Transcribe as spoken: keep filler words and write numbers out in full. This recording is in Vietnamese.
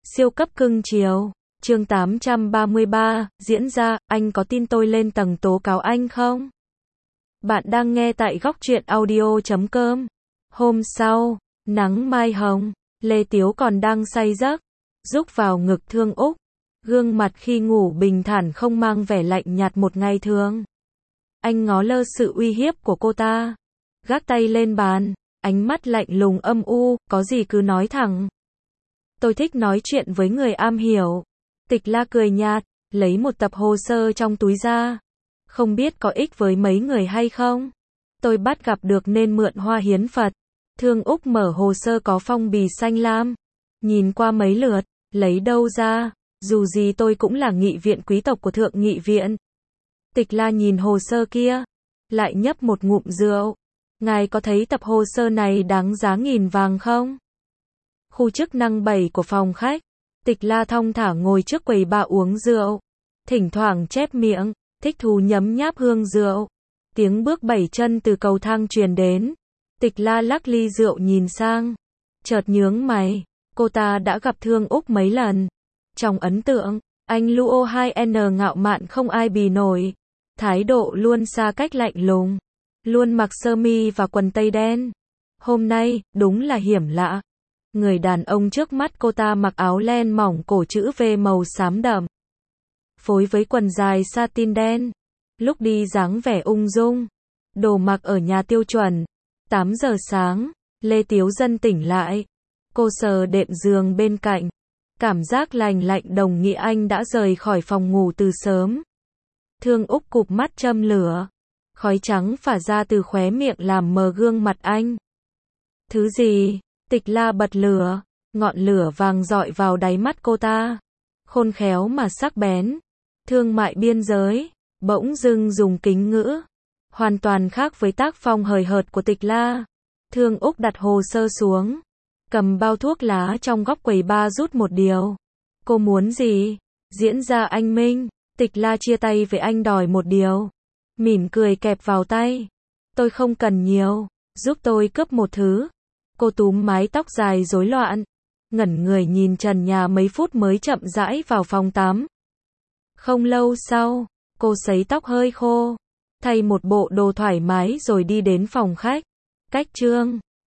Siêu cấp cưng chiều. Chương tám trăm ba mươi ba, diễn ra, anh có tin tôi lên tầng tố cáo anh không? Bạn đang nghe tại góc truyện audio chấm com. Hôm sau, nắng mai hồng, Lê Tiếu còn đang say giấc, rúc vào ngực Thương Úc. Gương mặt khi ngủ bình thản không mang vẻ lạnh nhạt một ngày thường. Anh ngó lơ sự uy hiếp của cô ta, gác tay lên bàn, ánh mắt lạnh lùng âm u, có gì cứ nói thẳng. Tôi thích nói chuyện với người am hiểu. Tịch La cười nhạt, lấy một tập hồ sơ trong túi ra. Không biết có ích với mấy người hay không? Tôi bắt gặp được nên mượn hoa hiến Phật. Thương Úc mở hồ sơ có phong bì xanh lam. Nhìn qua mấy lượt, lấy đâu ra, dù gì tôi cũng là nghị viện quý tộc của thượng nghị viện. Tịch La nhìn hồ sơ kia, lại nhấp một ngụm rượu. Ngài có thấy tập hồ sơ này đáng giá nghìn vàng không? Khu chức năng bảy của phòng khách, Tịch La thong thả ngồi trước quầy bar uống rượu, thỉnh thoảng chép miệng, thích thú nhấm nháp hương rượu. Tiếng bước bảy chân từ cầu thang truyền đến. Tịch La lắc ly rượu nhìn sang, chợt nhướng mày, cô ta đã gặp Thương Úc mấy lần. Trong ấn tượng, anh Luo hai N ngạo mạn không ai bì nổi, thái độ luôn xa cách lạnh lùng, luôn mặc sơ mi và quần tây đen. Hôm nay, đúng là hiểm lạ. Người đàn ông trước mắt cô ta mặc áo len mỏng cổ chữ V màu xám đậm, phối với quần dài satin đen. Lúc đi dáng vẻ ung dung, đồ mặc ở nhà tiêu chuẩn. tám giờ sáng, Lê Tiếu Dân tỉnh lại. Cô sờ đệm giường bên cạnh, cảm giác lành lạnh đồng nghĩa anh đã rời khỏi phòng ngủ từ sớm. Thương Úc cụp mắt châm lửa, khói trắng phả ra từ khóe miệng làm mờ gương mặt anh. Thứ gì? Tịch La bật lửa, ngọn lửa vàng rọi vào đáy mắt cô ta, khôn khéo mà sắc bén. Thương mại biên giới, bỗng dưng dùng kính ngữ, hoàn toàn khác với tác phong hời hợt của Tịch La. Thương Úc đặt hồ sơ xuống, cầm bao thuốc lá trong góc quầy bar rút một điều. Cô muốn gì? Diễn ra anh minh. Tịch La chia tay với anh đòi một điều, mỉm cười kẹp vào tay. Tôi không cần nhiều, giúp tôi cướp một thứ. Cô túm mái tóc dài rối loạn, ngẩn người nhìn trần nhà mấy phút mới chậm rãi vào phòng tắm. Không lâu sau, cô sấy tóc hơi khô, thay một bộ đồ thoải mái rồi đi đến phòng khách. Cách Trương